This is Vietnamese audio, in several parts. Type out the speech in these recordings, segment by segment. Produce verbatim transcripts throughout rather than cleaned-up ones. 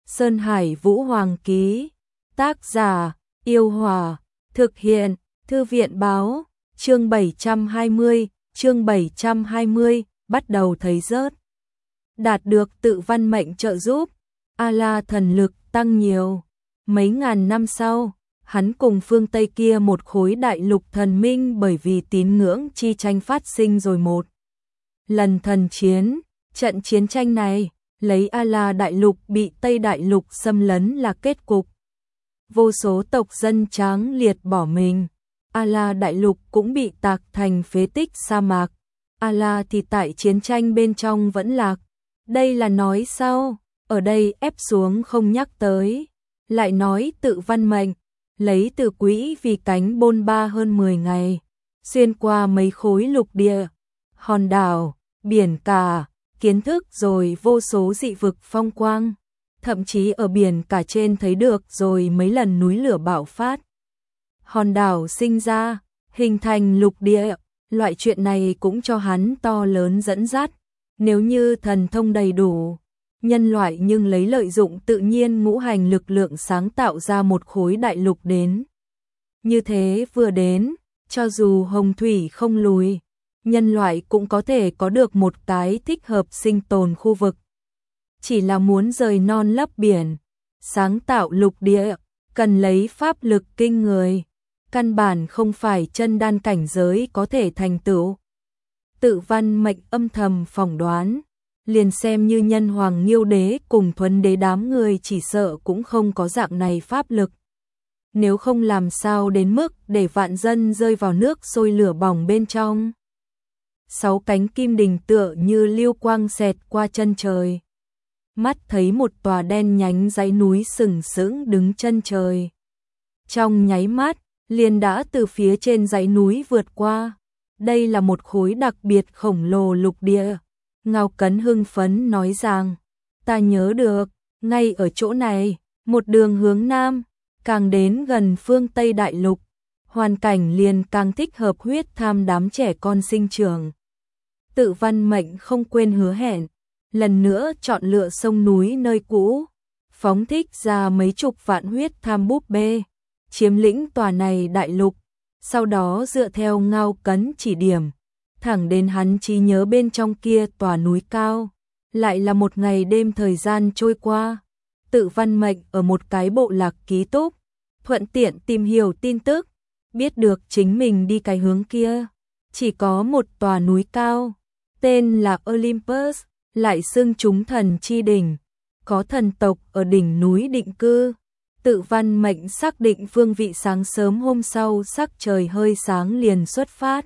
Sơn Hải Vũ Hoàng ký. Tác giả: Yêu Hòa. Thực hiện: Thư viện báo. Chương bảy trăm hai mươi, chương bảy trăm hai mươi, bắt đầu thấy rớt. Đạt được tự văn mệnh trợ giúp, A-la thần lực tăng nhiều. Mấy ngàn năm sau, hắn cùng phương Tây kia một khối đại lục thần minh bởi vì tín ngưỡng chi tranh phát sinh rồi một lần thần chiến. Trận chiến tranh này, lấy A-la đại lục bị Tây đại lục xâm lấn là kết cục. Vô số tộc dân tráng liệt bỏ mình. A-la đại lục cũng bị tạc thành phế tích sa mạc. A-la thì tại chiến tranh bên trong vẫn lạc. Đây là nói sao? Ở đây ép xuống không nhắc tới. Lại nói tự văn mệnh, lấy từ quỹ vì cánh bôn ba hơn mười ngày, xuyên qua mấy khối lục địa, hòn đảo, biển cả, kiến thức rồi vô số dị vực phong quang. Thậm chí ở biển cả trên thấy được rồi mấy lần núi lửa bạo phát. Hòn đảo sinh ra, hình thành lục địa, loại chuyện này cũng cho hắn to lớn dẫn dắt. Nếu như thần thông đầy đủ, nhân loại nhưng lấy lợi dụng tự nhiên ngũ hành lực lượng sáng tạo ra một khối đại lục đến. Như thế vừa đến, cho dù hồng thủy không lùi, nhân loại cũng có thể có được một cái thích hợp sinh tồn khu vực. Chỉ là muốn rời non lấp biển, sáng tạo lục địa, cần lấy pháp lực kinh người, căn bản không phải chân đan cảnh giới có thể thành tựu. Tự văn mệnh âm thầm phỏng đoán, liền xem như nhân hoàng Nghiêu đế cùng Thuấn đế đám người chỉ sợ cũng không có dạng này pháp lực. Nếu không làm sao đến mức để vạn dân rơi vào nước sôi lửa bỏng bên trong. Sáu cánh kim đình tựa như lưu quang xẹt qua chân trời. Mắt thấy một tòa đen nhánh dãy núi sừng sững đứng chân trời. Trong nháy mắt, liền đã từ phía trên dãy núi vượt qua. Đây là một khối đặc biệt khổng lồ lục địa. Ngao Cấn hưng phấn nói rằng, ta nhớ được, ngay ở chỗ này, một đường hướng nam, càng đến gần phương Tây đại lục, hoàn cảnh liền càng thích hợp huyết tham đám trẻ con sinh trưởng. Tự văn mệnh không quên hứa hẹn, lần nữa chọn lựa sông núi nơi cũ, phóng thích ra mấy chục vạn huyết tham búp bê, chiếm lĩnh tòa này đại lục, sau đó dựa theo Ngao Cấn chỉ điểm, thẳng đến hắn trí nhớ bên trong kia tòa núi cao. Lại là một ngày đêm thời gian trôi qua, tự văn mệnh ở một cái bộ lạc ký túc, thuận tiện tìm hiểu tin tức, biết được chính mình đi cái hướng kia, chỉ có một tòa núi cao, tên là Olympus, lại xưng chúng thần chi đỉnh, có thần tộc ở đỉnh núi định cư. Tự văn mệnh xác định phương vị sáng sớm hôm sau sắc trời hơi sáng liền xuất phát.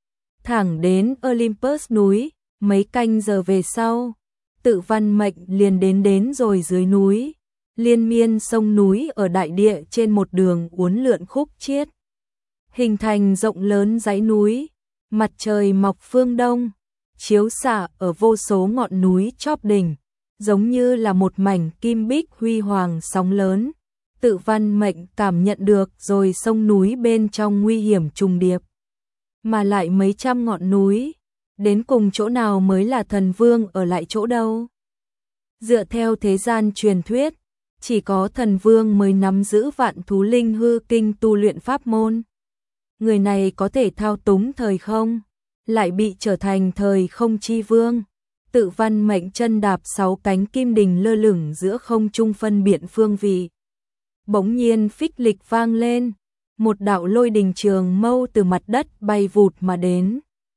Thẳng đến Olympus núi, mấy canh giờ về sau, tự văn mệnh liền đến đến rồi dưới núi. Liên miên sông núi ở đại địa trên một đường uốn lượn khúc chiết, hình thành rộng lớn dãy núi, mặt trời mọc phương đông, chiếu xạ ở vô số ngọn núi chóp đỉnh, giống như là một mảnh kim bích huy hoàng sóng lớn. Tự văn mệnh cảm nhận được rồi sông núi bên trong nguy hiểm trùng điệp, mà lại mấy trăm ngọn núi, đến cùng chỗ nào mới là thần vương ở lại chỗ đâu. Dựa theo thế gian truyền thuyết, chỉ có thần vương mới nắm giữ vạn thú linh hư kinh tu luyện pháp môn. Người này có thể thao túng thời không, lại bị trở thành thời không chi vương. Tự văn mệnh chân đạp sáu cánh kim đình lơ lửng giữa không trung phân biện phương vị. Bỗng nhiên phích lịch vang lên, một đạo lôi đình trường mâu từ mặt đất bay vụt mà đến.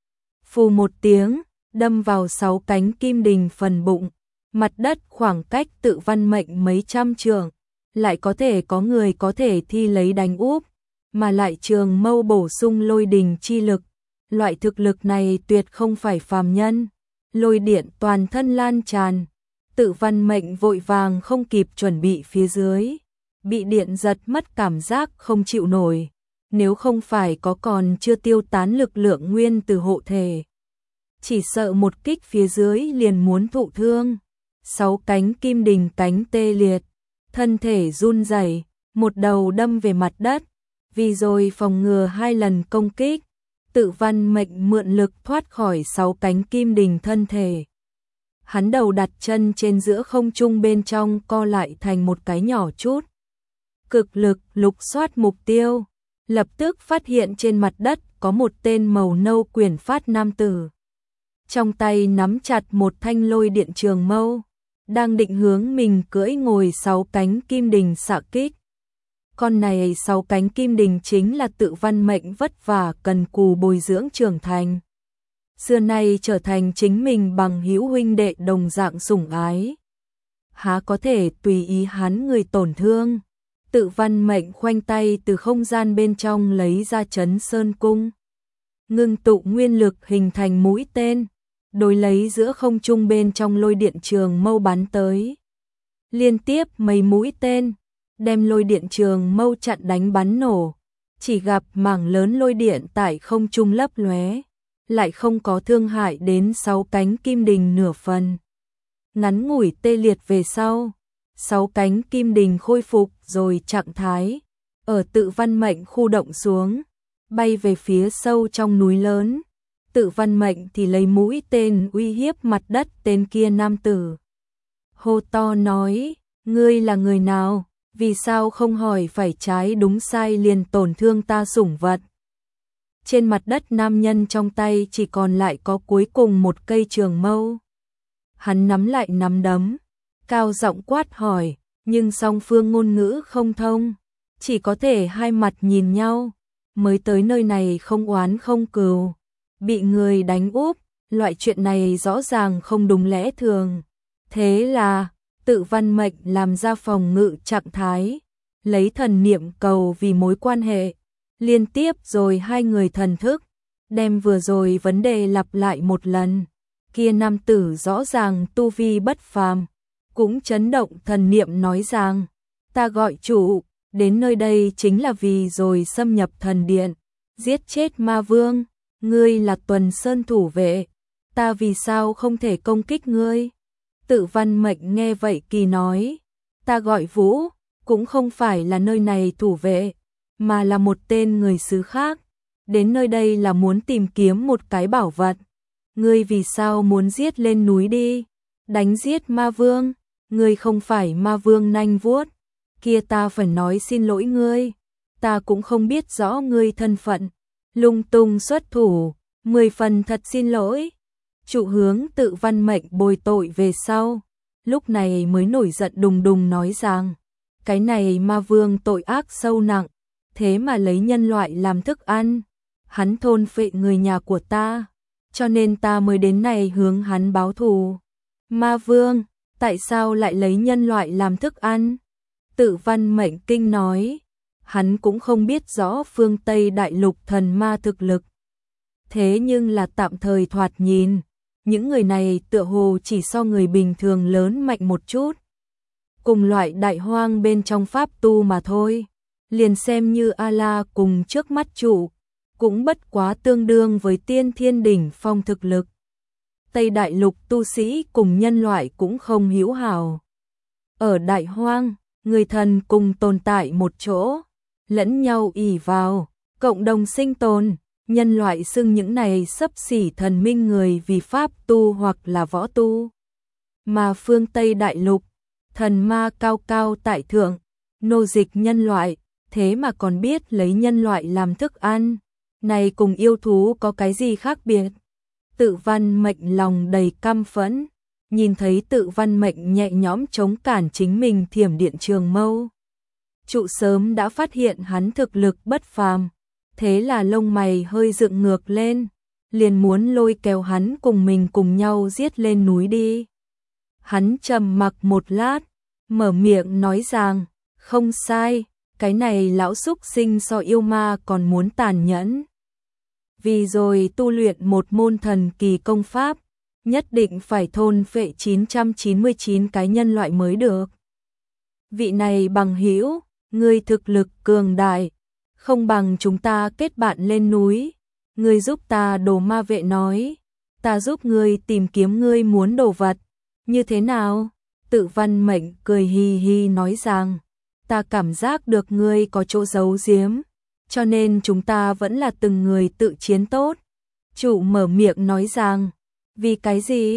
Phù một tiếng, đâm vào sáu cánh kim đình phần bụng, mặt đất khoảng cách tự văn mệnh mấy trăm trượng, lại có thể có người có thể thi lấy đánh úp, mà lại trường mâu bổ sung lôi đình chi lực. Loại thực lực này tuyệt không phải phàm nhân, lôi điện toàn thân lan tràn, tự văn mệnh vội vàng không kịp chuẩn bị phía dưới, bị điện giật mất cảm giác không chịu nổi, nếu không phải có còn chưa tiêu tán lực lượng nguyên từ hộ thể, chỉ sợ một kích phía dưới liền muốn thụ thương. Sáu cánh kim đình cánh tê liệt, thân thể run rẩy, một đầu đâm về mặt đất, vì rồi phòng ngừa hai lần công kích, tự văn mệnh mượn lực thoát khỏi sáu cánh kim đình thân thể. Hắn đầu đặt chân trên giữa không trung bên trong co lại thành một cái nhỏ chút. Cực lực lục soát mục tiêu, lập tức phát hiện trên mặt đất có một tên màu nâu quyển phát nam tử. Trong tay nắm chặt một thanh lôi điện trường mâu, đang định hướng mình cưỡi ngồi sáu cánh kim đình xạ kích. Con này sáu cánh kim đình chính là Tự Văn Mệnh vất vả cần cù bồi dưỡng trưởng thành. Xưa nay trở thành chính mình bằng hữu huynh đệ đồng dạng sủng ái. Há có thể tùy ý hắn người tổn thương. Tự Văn Mệnh khoanh tay từ không gian bên trong lấy ra Trấn Sơn Cung. Ngưng tụ nguyên lực hình thành mũi tên, đối lấy giữa không trung bên trong lôi điện trường mâu bắn tới. Liên tiếp mấy mũi tên, đem lôi điện trường mâu chặn đánh bắn nổ. Chỉ gặp mảng lớn lôi điện tại không trung lấp lóe, lại không có thương hại đến sáu cánh kim đình nửa phần. Ngắn ngủi tê liệt về sau, sáu cánh kim đình khôi phục rồi trạng thái, ở Tự Văn Mệnh khu động xuống, bay về phía sâu trong núi lớn. Tự Văn Mệnh thì lấy mũi tên uy hiếp mặt đất tên kia nam tử. Hô to nói, ngươi là người nào, vì sao không hỏi phải trái đúng sai liền tổn thương ta sủng vật. Trên mặt đất nam nhân trong tay chỉ còn lại có cuối cùng một cây trường mâu. Hắn nắm lại nắm đấm, cao giọng quát hỏi, nhưng song phương ngôn ngữ không thông, chỉ có thể hai mặt nhìn nhau. Mới tới nơi này không oán không cừu, bị người đánh úp, loại chuyện này rõ ràng không đúng lẽ thường. Thế là, Tự Văn Mệnh làm ra phòng ngự trạng thái, lấy thần niệm cầu vì mối quan hệ, liên tiếp rồi hai người thần thức, đem vừa rồi vấn đề lặp lại một lần. Kia nam tử rõ ràng tu vi bất phàm, cũng chấn động thần niệm nói rằng, ta gọi chủ, đến nơi đây chính là vì rồi xâm nhập thần điện, giết chết ma vương, ngươi là Tuần Sơn thủ vệ, ta vì sao không thể công kích ngươi? Tự Văn Mệnh nghe vậy kỳ nói, ta gọi Vũ, cũng không phải là nơi này thủ vệ, mà là một tên người xứ khác, đến nơi đây là muốn tìm kiếm một cái bảo vật. Ngươi vì sao muốn giết lên núi đi, đánh giết ma vương, ngươi không phải ma vương nanh vuốt, kia ta phải nói xin lỗi ngươi, ta cũng không biết rõ ngươi thân phận, lung tung xuất thủ, mười phần thật xin lỗi. Trụ hướng Tự Văn Mệnh bồi tội về sau, lúc này mới nổi giận đùng đùng nói rằng, cái này ma vương tội ác sâu nặng, thế mà lấy nhân loại làm thức ăn, hắn thôn phệ người nhà của ta, cho nên ta mới đến này hướng hắn báo thù. Ma vương, tại sao lại lấy nhân loại làm thức ăn? Tự Văn Mệnh kinh nói, hắn cũng không biết rõ phương Tây đại lục thần ma thực lực. Thế nhưng là tạm thời thoạt nhìn, những người này tựa hồ chỉ so người bình thường lớn mạnh một chút. Cùng loại đại hoang bên trong pháp tu mà thôi, liền xem như A-la cùng trước mắt chủ, cũng bất quá tương đương với tiên thiên đỉnh phong thực lực. Tây đại lục tu sĩ cùng nhân loại cũng không hữu hảo. Ở đại hoang, người thần cùng tồn tại một chỗ, lẫn nhau ỷ vào, cộng đồng sinh tồn, nhân loại xưng những này xấp xỉ thần minh người vì pháp tu hoặc là võ tu. Mà phương Tây đại lục, thần ma cao cao tại thượng, nô dịch nhân loại, thế mà còn biết lấy nhân loại làm thức ăn, này cùng yêu thú có cái gì khác biệt? Tự Văn Mệnh lòng đầy căm phẫn, nhìn thấy Tự Văn Mệnh nhẹ nhõm chống cản chính mình thiểm điện trường mâu. Trụ sớm đã phát hiện hắn thực lực bất phàm, thế là lông mày hơi dựng ngược lên, liền muốn lôi kéo hắn cùng mình cùng nhau giết lên núi đi. Hắn trầm mặc một lát, mở miệng nói rằng, không sai, cái này lão xúc sinh so yêu ma còn muốn tàn nhẫn. Vì rồi tu luyện một môn thần kỳ công pháp, nhất định phải thôn phệ chín trăm chín mươi chín cái nhân loại mới được. Vị này bằng hữu, ngươi thực lực cường đại, không bằng chúng ta kết bạn lên núi, ngươi giúp ta đồ ma vệ nói, ta giúp ngươi tìm kiếm ngươi muốn đồ vật, như thế nào? Tự Văn Mệnh cười hi hi nói rằng, ta cảm giác được ngươi có chỗ giấu giếm, cho nên chúng ta vẫn là từng người tự chiến tốt. Chủ mở miệng nói rằng, vì cái gì?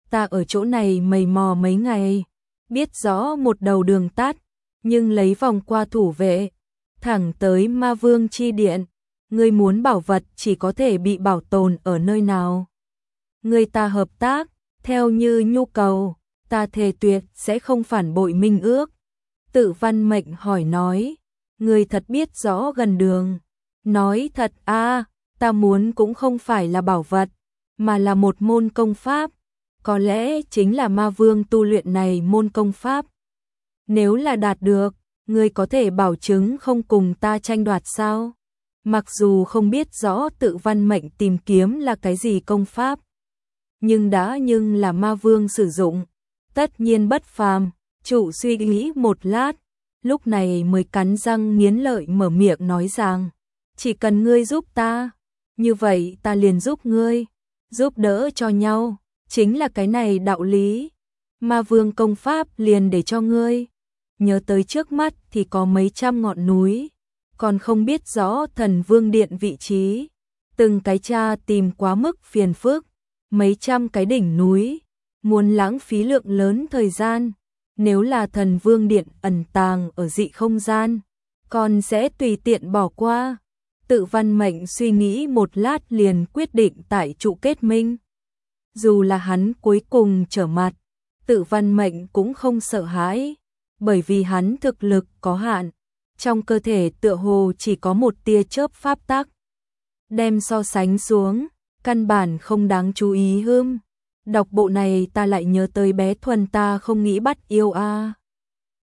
ta ở chỗ này mày mò mấy ngày, biết rõ một đầu đường tắt, nhưng lấy vòng qua thủ vệ, thẳng tới Ma Vương chi điện, ngươi muốn bảo vật chỉ có thể bị bảo tồn ở nơi nào. Ngươi ta hợp tác, theo như nhu cầu, ta thề tuyệt sẽ không phản bội minh ước. Tự Văn Mệnh hỏi nói, ngươi thật biết rõ gần đường. Nói thật a, ta muốn cũng không phải là bảo vật, mà là một môn công pháp, có lẽ chính là Ma Vương tu luyện này môn công pháp. Nếu là đạt được, ngươi có thể bảo chứng không cùng ta tranh đoạt sao? Mặc dù không biết rõ Tự Văn Mệnh tìm kiếm là cái gì công pháp, nhưng đã nhưng là Ma Vương sử dụng, tất nhiên bất phàm. Chủ suy nghĩ một lát, lúc này mới cắn răng nghiến lợi mở miệng nói rằng, chỉ cần ngươi giúp ta, như vậy ta liền giúp ngươi, giúp đỡ cho nhau, chính là cái này đạo lý. Ma Vương công pháp liền để cho ngươi, nhớ tới trước mắt thì có mấy trăm ngọn núi, còn không biết rõ Thần Vương điện vị trí, từng cái tra tìm quá mức phiền phức, mấy trăm cái đỉnh núi, muốn lãng phí lượng lớn thời gian. Nếu là Thần Vương điện ẩn tàng ở dị không gian, còn sẽ tùy tiện bỏ qua. Tự Văn Mệnh suy nghĩ một lát liền quyết định tại trụ kết minh. Dù là hắn cuối cùng trở mặt, Tự Văn Mệnh cũng không sợ hãi, bởi vì hắn thực lực có hạn, trong cơ thể tựa hồ chỉ có một tia chớp pháp tắc. Đem so sánh xuống, căn bản không đáng chú ý hưm. Đọc bộ này ta lại nhớ tới bé Thuần ta không nghĩ bắt yêu a.